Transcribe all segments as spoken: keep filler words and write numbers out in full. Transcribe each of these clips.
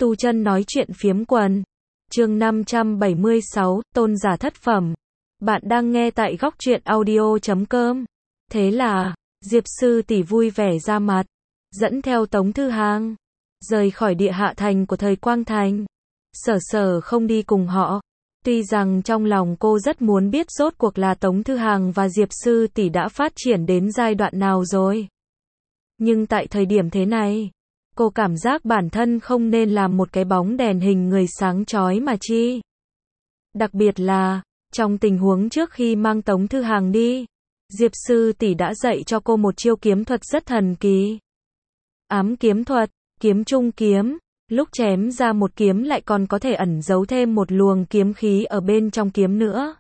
Tu chân nói chuyện phiếm quần. Chương năm trăm bảy mươi sáu, tôn giả thất phẩm. Bạn đang nghe tại góc truyện audio chấm com. Thế là, Diệp sư tỷ vui vẻ ra mặt, dẫn theo Tống Thư Hàng, rời khỏi địa hạ thành của thời Quang Thành. Sở Sở không đi cùng họ. Tuy rằng trong lòng cô rất muốn biết rốt cuộc là Tống Thư Hàng và Diệp sư tỷ đã phát triển đến giai đoạn nào rồi. Nhưng tại thời điểm thế này, cô cảm giác bản thân không nên làm một cái bóng đèn hình người sáng chói mà chi. Đặc biệt là, trong tình huống trước khi mang Tống Thư Hàng đi, Diệp sư tỷ đã dạy cho cô một chiêu kiếm thuật rất thần kỳ. Ám kiếm thuật, kiếm trung kiếm, lúc chém ra một kiếm lại còn có thể ẩn giấu thêm một luồng kiếm khí ở bên trong kiếm nữa.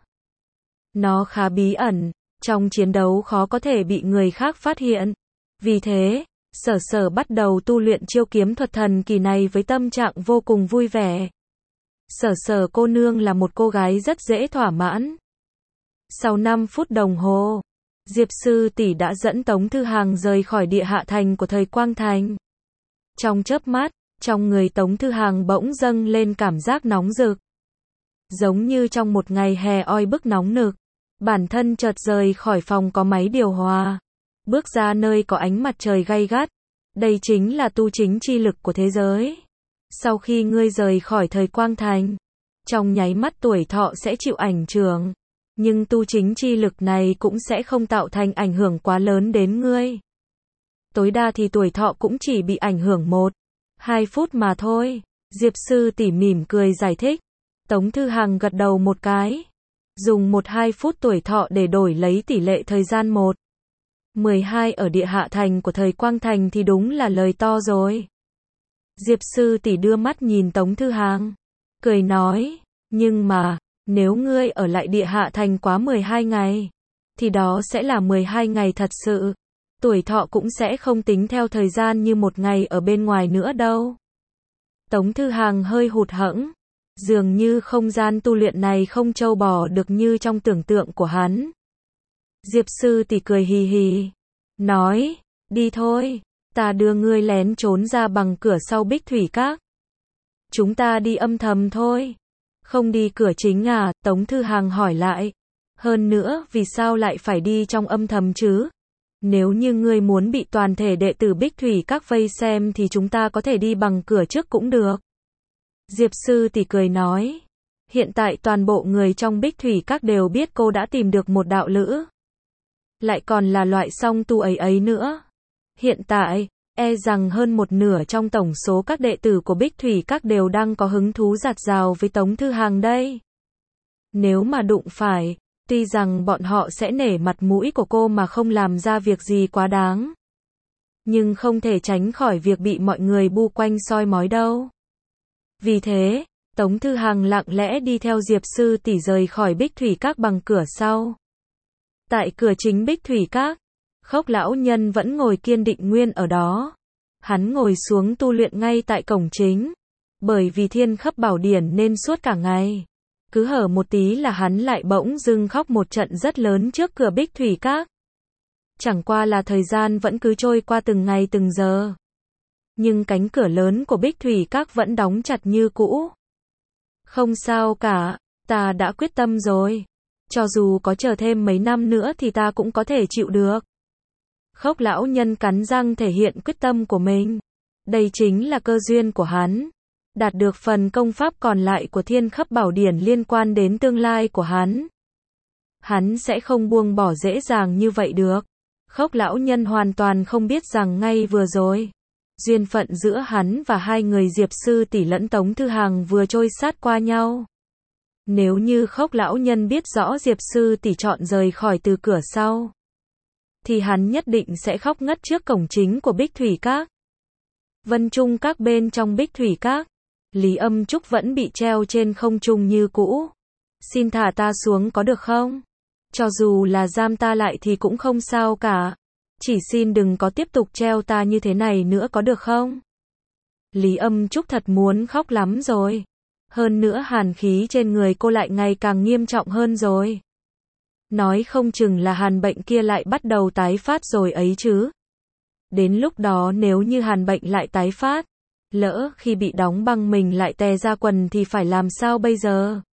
Nó khá bí ẩn, trong chiến đấu khó có thể bị người khác phát hiện. Vì thế, Sở Sở bắt đầu tu luyện chiêu kiếm thuật thần kỳ này với tâm trạng vô cùng vui vẻ. Sở Sở cô nương là một cô gái rất dễ thỏa mãn. Sau năm phút đồng hồ, Diệp sư tỷ đã dẫn Tống Thư Hàng rời khỏi địa hạ thành của thời Quang Thành. Trong chớp mắt, trong người Tống Thư Hàng bỗng dâng lên cảm giác nóng rực. Giống như trong một ngày hè oi bức nóng nực, bản thân chợt rời khỏi phòng có máy điều hòa, bước ra nơi có ánh mặt trời gay gắt. Đây chính là tu chính chi lực của thế giới. Sau khi ngươi rời khỏi thời Quang Thành, trong nháy mắt tuổi thọ sẽ chịu ảnh hưởng, nhưng tu chính chi lực này cũng sẽ không tạo thành ảnh hưởng quá lớn đến ngươi. Tối đa thì tuổi thọ cũng chỉ bị ảnh hưởng một, hai phút mà thôi. Diệp sư tỉ mỉm cười giải thích. Tống Thư Hàng gật đầu một cái. Dùng một hai phút tuổi thọ để đổi lấy tỷ lệ thời gian một mười hai ở địa hạ thành của thời Quang Thành thì đúng là lời to rồi. Diệp sư tỷ đưa mắt nhìn Tống Thư Hàng, cười nói, nhưng mà, nếu ngươi ở lại địa hạ thành quá mười hai ngày, thì đó sẽ là mười hai ngày thật sự. Tuổi thọ cũng sẽ không tính theo thời gian như một ngày ở bên ngoài nữa đâu. Tống Thư Hàng hơi hụt hẫng, dường như không gian tu luyện này không trâu bò được như trong tưởng tượng của hắn. Diệp sư tỷ cười hì hì, nói, đi thôi, ta đưa ngươi lén trốn ra bằng cửa sau Bích Thủy Các. Chúng ta đi âm thầm thôi. Không đi cửa chính à? Tống Thư Hàng hỏi lại. Hơn nữa, vì sao lại phải đi trong âm thầm chứ? Nếu như ngươi muốn bị toàn thể đệ tử Bích Thủy Các vây xem thì chúng ta có thể đi bằng cửa trước cũng được. Diệp sư tỷ cười nói, hiện tại toàn bộ người trong Bích Thủy Các đều biết cô đã tìm được một đạo lữ. Lại còn là loại song tu ấy ấy nữa. Hiện tại, e rằng hơn một nửa trong tổng số các đệ tử của Bích Thủy Các đều đang có hứng thú giặt rào với Tống Thư Hàng đây. Nếu mà đụng phải, tuy rằng bọn họ sẽ nể mặt mũi của cô mà không làm ra việc gì quá đáng, nhưng không thể tránh khỏi việc bị mọi người bu quanh soi mói đâu. Vì thế, Tống Thư Hàng lặng lẽ đi theo Diệp sư tỷ rời khỏi Bích Thủy Các bằng cửa sau. Tại cửa chính Bích Thủy Các, Khốc lão nhân vẫn ngồi kiên định nguyên ở đó. Hắn ngồi xuống tu luyện ngay tại cổng chính. Bởi vì Thiên Khấp Bảo Điển nên suốt cả ngày, cứ hở một tí là hắn lại bỗng dưng khóc một trận rất lớn trước cửa Bích Thủy Các. Chẳng qua là thời gian vẫn cứ trôi qua từng ngày từng giờ, nhưng cánh cửa lớn của Bích Thủy Các vẫn đóng chặt như cũ. Không sao cả, ta đã quyết tâm rồi. Cho dù có chờ thêm mấy năm nữa thì ta cũng có thể chịu được. Khốc lão nhân cắn răng thể hiện quyết tâm của mình. Đây chính là cơ duyên của hắn. Đạt được phần công pháp còn lại của Thiên Khấp Bảo Điển liên quan đến tương lai của hắn. Hắn sẽ không buông bỏ dễ dàng như vậy được. Khốc lão nhân hoàn toàn không biết rằng ngay vừa rồi, duyên phận giữa hắn và hai người Diệp sư tỷ lẫn Tống Thư Hàng vừa trôi sát qua nhau. Nếu như Khốc lão nhân biết rõ Diệp sư tỷ chọn rời khỏi từ cửa sau, thì hắn nhất định sẽ khóc ngất trước cổng chính của Bích Thủy Các. Vân Trung Các bên trong Bích Thủy Các, Lý Âm Trúc vẫn bị treo trên không trung như cũ. Xin thả ta xuống có được không? Cho dù là giam ta lại thì cũng không sao cả. Chỉ xin đừng có tiếp tục treo ta như thế này nữa có được không? Lý Âm Trúc thật muốn khóc lắm rồi. Hơn nữa hàn khí trên người cô lại ngày càng nghiêm trọng hơn rồi. Nói không chừng là hàn bệnh kia lại bắt đầu tái phát rồi ấy chứ. Đến lúc đó nếu như hàn bệnh lại tái phát, Lỡ khi bị đóng băng mình lại tè ra quần thì phải làm sao bây giờ?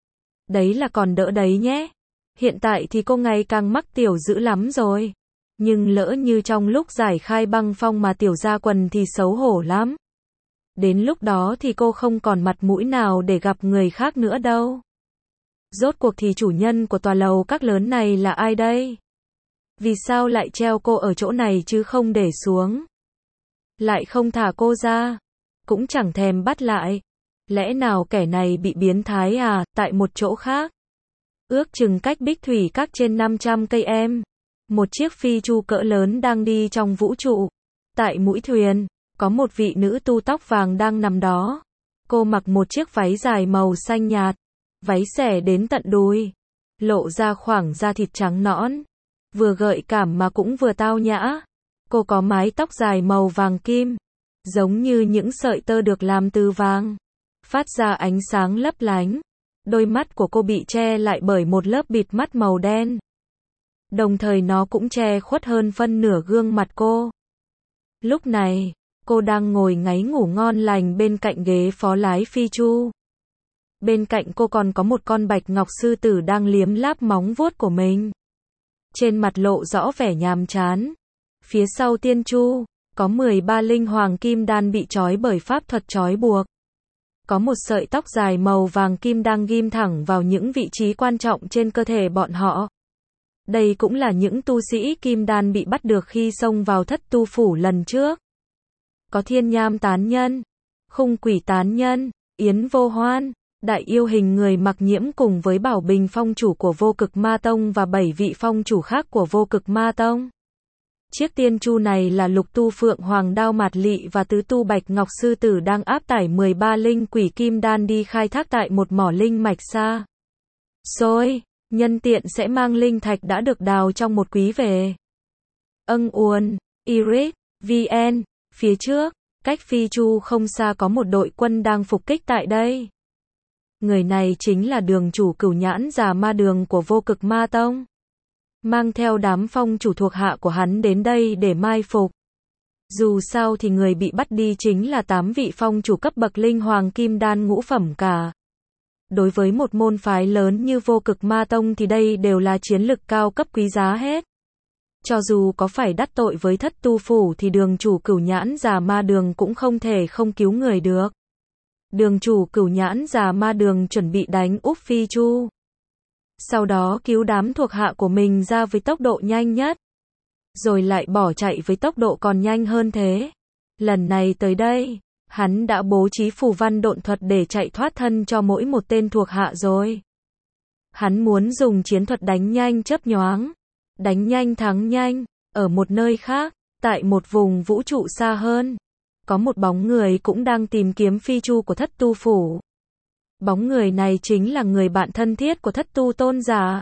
Đấy là còn đỡ đấy nhé. Hiện tại thì cô ngày càng mắc tiểu dữ lắm rồi. Nhưng lỡ như trong lúc giải khai băng phong mà tiểu ra quần thì xấu hổ lắm. Đến lúc đó thì cô không còn mặt mũi nào để gặp người khác nữa đâu. Rốt cuộc thì chủ nhân của tòa lầu các lớn này là ai đây? Vì sao lại treo cô ở chỗ này chứ không để xuống? Lại không thả cô ra? Cũng chẳng thèm bắt lại. Lẽ nào kẻ này bị biến thái à, tại một chỗ khác? Ước chừng cách Bích Thủy Các trên năm trăm cây em. Một chiếc phi chu cỡ lớn đang đi trong vũ trụ. Tại mũi thuyền, có một vị nữ tu tóc vàng đang nằm đó. Cô mặc một chiếc váy dài màu xanh nhạt. Váy xẻ đến tận đùi. Lộ ra khoảng da thịt trắng nõn. Vừa gợi cảm mà cũng vừa tao nhã. Cô có mái tóc dài màu vàng kim. Giống như những sợi tơ được làm từ vàng. Phát ra ánh sáng lấp lánh. Đôi mắt của cô bị che lại bởi một lớp bịt mắt màu đen. Đồng thời nó cũng che khuất hơn phân nửa gương mặt cô. Lúc này, cô đang ngồi ngáy ngủ ngon lành bên cạnh ghế phó lái phi chu. Bên cạnh cô còn có một con bạch ngọc sư tử đang liếm láp móng vuốt của mình. Trên mặt lộ rõ vẻ nhàm chán. Phía sau tiên chu, có mười ba linh hoàng kim đan bị trói bởi pháp thuật trói buộc. Có một sợi tóc dài màu vàng kim đang ghim thẳng vào những vị trí quan trọng trên cơ thể bọn họ. Đây cũng là những tu sĩ kim đan bị bắt được khi xông vào thất tu phủ lần trước. Có thiên nham tán nhân, khung quỷ tán nhân, yến vô hoan, đại yêu hình người mặc nhiễm cùng với Bảo Bình phong chủ của Vô Cực Ma Tông và bảy vị phong chủ khác của Vô Cực Ma Tông. Chiếc tiên chu này là lục tu phượng hoàng đao mạt lị và tứ tu bạch ngọc sư tử đang áp tải mười ba linh quỷ kim đan đi khai thác tại một mỏ linh mạch xa xôi, nhân tiện sẽ mang linh thạch đã được đào trong một quý về. Âng uồn, Iris, vê en, phía trước, cách phi chu không xa có một đội quân đang phục kích tại đây. Người này chính là đường chủ Cửu Nhãn Già Ma Đường của Vô Cực Ma Tông. Mang theo đám phong chủ thuộc hạ của hắn đến đây để mai phục. Dù sao thì người bị bắt đi chính là tám vị phong chủ cấp bậc linh hoàng kim đan ngũ phẩm cả. Đối với một môn phái lớn như Vô Cực Ma Tông thì đây đều là chiến lực cao cấp quý giá hết. Cho dù có phải đắc tội với thất tu phủ thì đường chủ Cửu Nhãn Già Ma Đường cũng không thể không cứu người được. Đường chủ Cửu Nhãn Già Ma Đường chuẩn bị đánh úp phi chu. Sau đó cứu đám thuộc hạ của mình ra với tốc độ nhanh nhất. Rồi lại bỏ chạy với tốc độ còn nhanh hơn thế. Lần này tới đây, hắn đã bố trí phù văn độn thuật để chạy thoát thân cho mỗi một tên thuộc hạ rồi. Hắn muốn dùng chiến thuật đánh nhanh chớp nhoáng. Đánh nhanh thắng nhanh. Ở một nơi khác, tại một vùng vũ trụ xa hơn, có một bóng người cũng đang tìm kiếm phi chu của thất tu phủ. Bóng người này chính là người bạn thân thiết của thất tu tôn giả.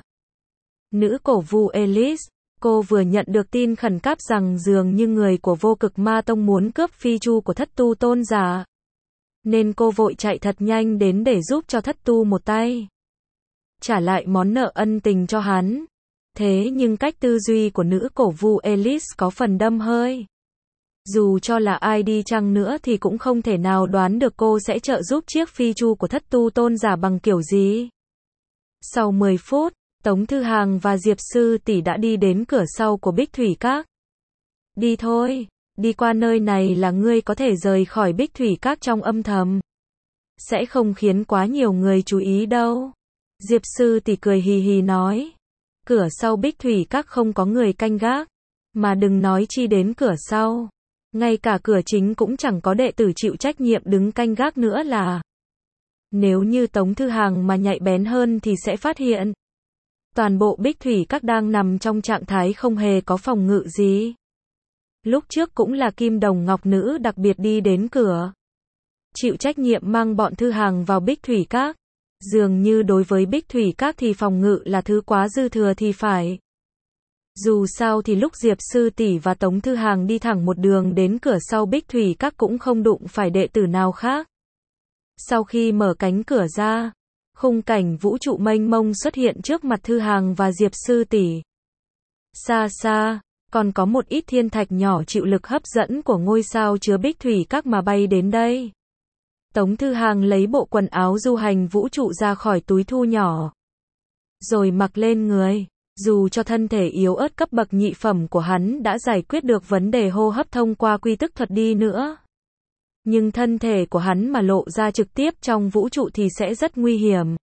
Nữ cổ vu Elise, cô vừa nhận được tin khẩn cấp rằng dường như người của Vô Cực Ma Tông muốn cướp phi chu của thất tu tôn giả. Nên cô vội chạy thật nhanh đến để giúp cho thất tu một tay. Trả lại món nợ ân tình cho hắn. Thế nhưng cách tư duy của nữ cổ vu Elise có phần đâm hơi. Dù cho là ai đi chăng nữa thì cũng không thể nào đoán được cô sẽ trợ giúp chiếc phi chu của thất tu tôn giả bằng kiểu gì. Sau mười phút, Tống Thư Hàng và Diệp Sư tỷ đã đi đến cửa sau của Bích Thủy Các. Đi thôi, đi qua nơi này là ngươi có thể rời khỏi Bích Thủy Các trong âm thầm. Sẽ không khiến quá nhiều người chú ý đâu. Diệp Sư tỷ cười hì hì nói. Cửa sau Bích Thủy Các không có người canh gác. Mà đừng nói chi đến cửa sau. Ngay cả cửa chính cũng chẳng có đệ tử chịu trách nhiệm đứng canh gác nữa là. Nếu như Tống Thư Hàng mà nhạy bén hơn thì sẽ phát hiện. Toàn bộ Bích Thủy Các đang nằm trong trạng thái không hề có phòng ngự gì. Lúc trước cũng là Kim Đồng Ngọc Nữ đặc biệt đi đến cửa. Chịu trách nhiệm mang bọn Thư Hàng vào Bích Thủy Các. Dường như đối với Bích Thủy Các thì phòng ngự là thứ quá dư thừa thì phải. Dù sao thì lúc Diệp Sư tỷ và Tống Thư Hàng đi thẳng một đường đến cửa sau Bích Thủy Các cũng không đụng phải đệ tử nào khác. Sau khi mở cánh cửa ra, khung cảnh vũ trụ mênh mông xuất hiện trước mặt Thư Hàng và Diệp Sư tỷ. Xa xa, còn có một ít thiên thạch nhỏ chịu lực hấp dẫn của ngôi sao chứa bích thủy các mà bay đến đây. Tống Thư Hàng lấy bộ quần áo du hành vũ trụ ra khỏi túi thu nhỏ, rồi mặc lên người. Dù cho thân thể yếu ớt cấp bậc nhị phẩm của hắn đã giải quyết được vấn đề hô hấp thông qua quy tức thuật đi nữa, nhưng thân thể của hắn mà lộ ra trực tiếp trong vũ trụ thì sẽ rất nguy hiểm.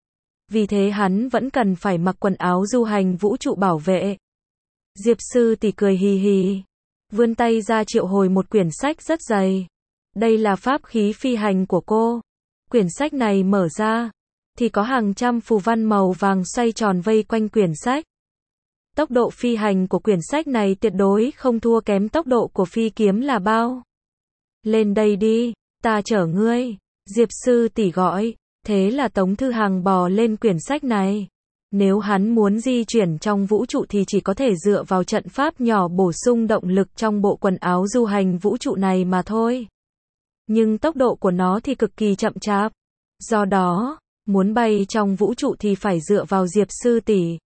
Vì thế hắn vẫn cần phải mặc quần áo du hành vũ trụ bảo vệ. Diệp sư tỷ cười hì hì, vươn tay ra triệu hồi một quyển sách rất dày. Đây là pháp khí phi hành của cô. Quyển sách này mở ra, thì có hàng trăm phù văn màu vàng xoay tròn vây quanh quyển sách. Tốc độ phi hành của quyển sách này tuyệt đối không thua kém tốc độ của phi kiếm là bao. Lên đây đi, ta chở ngươi. Diệp sư tỷ gọi. Thế là Tống Thư Hàng bò lên quyển sách này. Nếu hắn muốn di chuyển trong vũ trụ thì chỉ có thể dựa vào trận pháp nhỏ bổ sung động lực trong bộ quần áo du hành vũ trụ này mà thôi. Nhưng tốc độ của nó thì cực kỳ chậm chạp. Do đó, muốn bay trong vũ trụ thì phải dựa vào Diệp sư tỷ.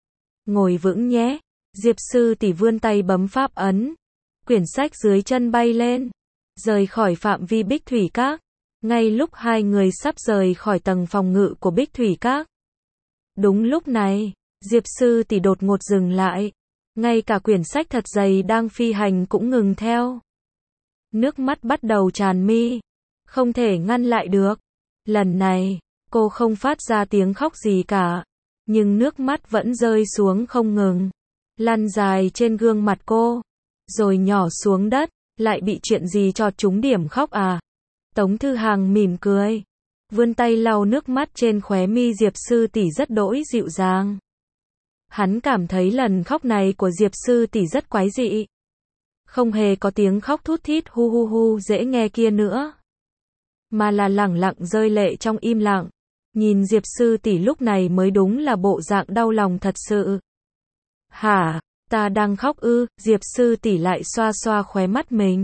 Ngồi vững nhé. Diệp sư tỷ vươn tay bấm pháp ấn. Quyển sách dưới chân bay lên, rời khỏi phạm vi Bích Thủy Các. Ngay lúc hai người sắp rời khỏi tầng phòng ngự của Bích Thủy Các. Đúng lúc này, Diệp sư tỷ đột ngột dừng lại. Ngay cả quyển sách thật dày đang phi hành cũng ngừng theo. Nước mắt bắt đầu tràn mi. Không thể ngăn lại được. Lần này, cô không phát ra tiếng khóc gì cả. Nhưng nước mắt vẫn rơi xuống không ngừng. Lăn dài trên gương mặt cô. Rồi nhỏ xuống đất. Lại bị chuyện gì chọt trúng điểm khóc à? Tống Thư Hàng mỉm cười. Vươn tay lau nước mắt trên khóe mi Diệp sư tỷ rất đỗi dịu dàng. Hắn cảm thấy lần khóc này của Diệp sư tỷ rất quái dị. Không hề có tiếng khóc thút thít hu hu hu dễ nghe kia nữa. Mà là lẳng lặng rơi lệ trong im lặng. Nhìn Diệp sư tỷ lúc này mới đúng là bộ dạng đau lòng thật sự. Hả, ta đang khóc ư? Diệp sư tỷ lại xoa xoa khóe mắt mình.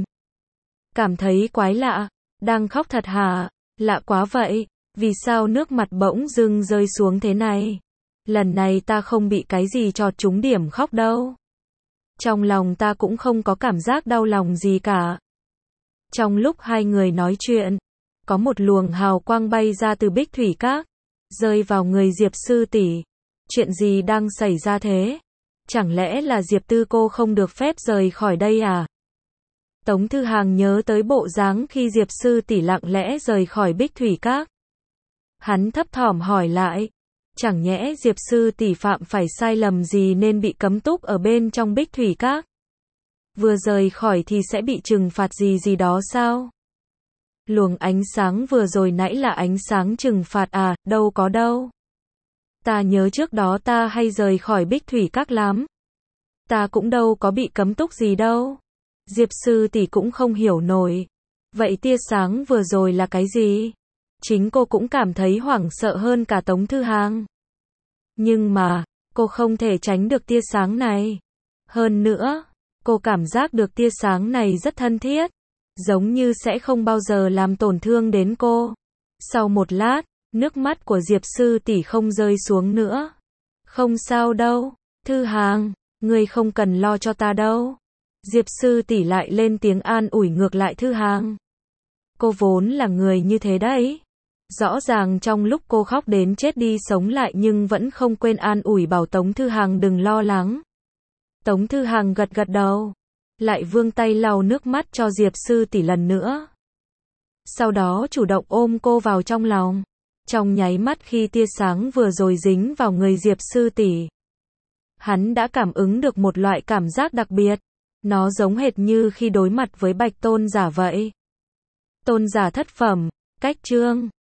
Cảm thấy quái lạ. Đang khóc thật hả? Lạ quá vậy. Vì sao nước mặt bỗng dưng rơi xuống thế này? Lần này ta không bị cái gì chọt trúng điểm khóc đâu. Trong lòng ta cũng không có cảm giác đau lòng gì cả. Trong lúc hai người nói chuyện, có một luồng hào quang bay ra từ Bích Thủy Các, rơi vào người Diệp sư tỷ. Chuyện gì đang xảy ra thế? Chẳng lẽ là Diệp Tư cô không được phép rời khỏi đây à? Tống Thư Hàng nhớ tới bộ dáng khi Diệp sư tỷ lặng lẽ rời khỏi Bích Thủy Các. Hắn thấp thỏm hỏi lại, chẳng nhẽ Diệp sư tỷ phạm phải sai lầm gì nên bị cấm túc ở bên trong Bích Thủy Các? Vừa rời khỏi thì sẽ bị trừng phạt gì gì đó sao? Luồng ánh sáng vừa rồi nãy là ánh sáng trừng phạt à? Đâu có đâu. Ta nhớ trước đó ta hay rời khỏi Bích Thủy Các lắm. Ta cũng đâu có bị cấm túc gì đâu. Diệp sư tỷ cũng không hiểu nổi. Vậy tia sáng vừa rồi là cái gì? Chính cô cũng cảm thấy hoảng sợ hơn cả Tống Thư Hàng. Nhưng mà, cô không thể tránh được tia sáng này. Hơn nữa, cô cảm giác được tia sáng này rất thân thiết. Giống như sẽ không bao giờ làm tổn thương đến cô. Sau một lát, nước mắt của Diệp sư tỷ không rơi xuống nữa. Không sao đâu, Thư Hàng, ngươi không cần lo cho ta đâu. Diệp sư tỷ lại lên tiếng an ủi ngược lại Thư Hàng. Cô vốn là người như thế đấy. Rõ ràng trong lúc cô khóc đến chết đi sống lại nhưng vẫn không quên an ủi bảo Tống Thư Hàng đừng lo lắng. Tống Thư Hàng gật gật đầu, lại vươn tay lau nước mắt cho Diệp sư tỷ lần nữa. Sau đó chủ động ôm cô vào trong lòng. Trong nháy mắt khi tia sáng vừa rồi dính vào người Diệp sư tỷ, hắn đã cảm ứng được một loại cảm giác đặc biệt. Nó giống hệt như khi đối mặt với Bạch Tôn giả vậy. Tôn giả thất phẩm, cách chương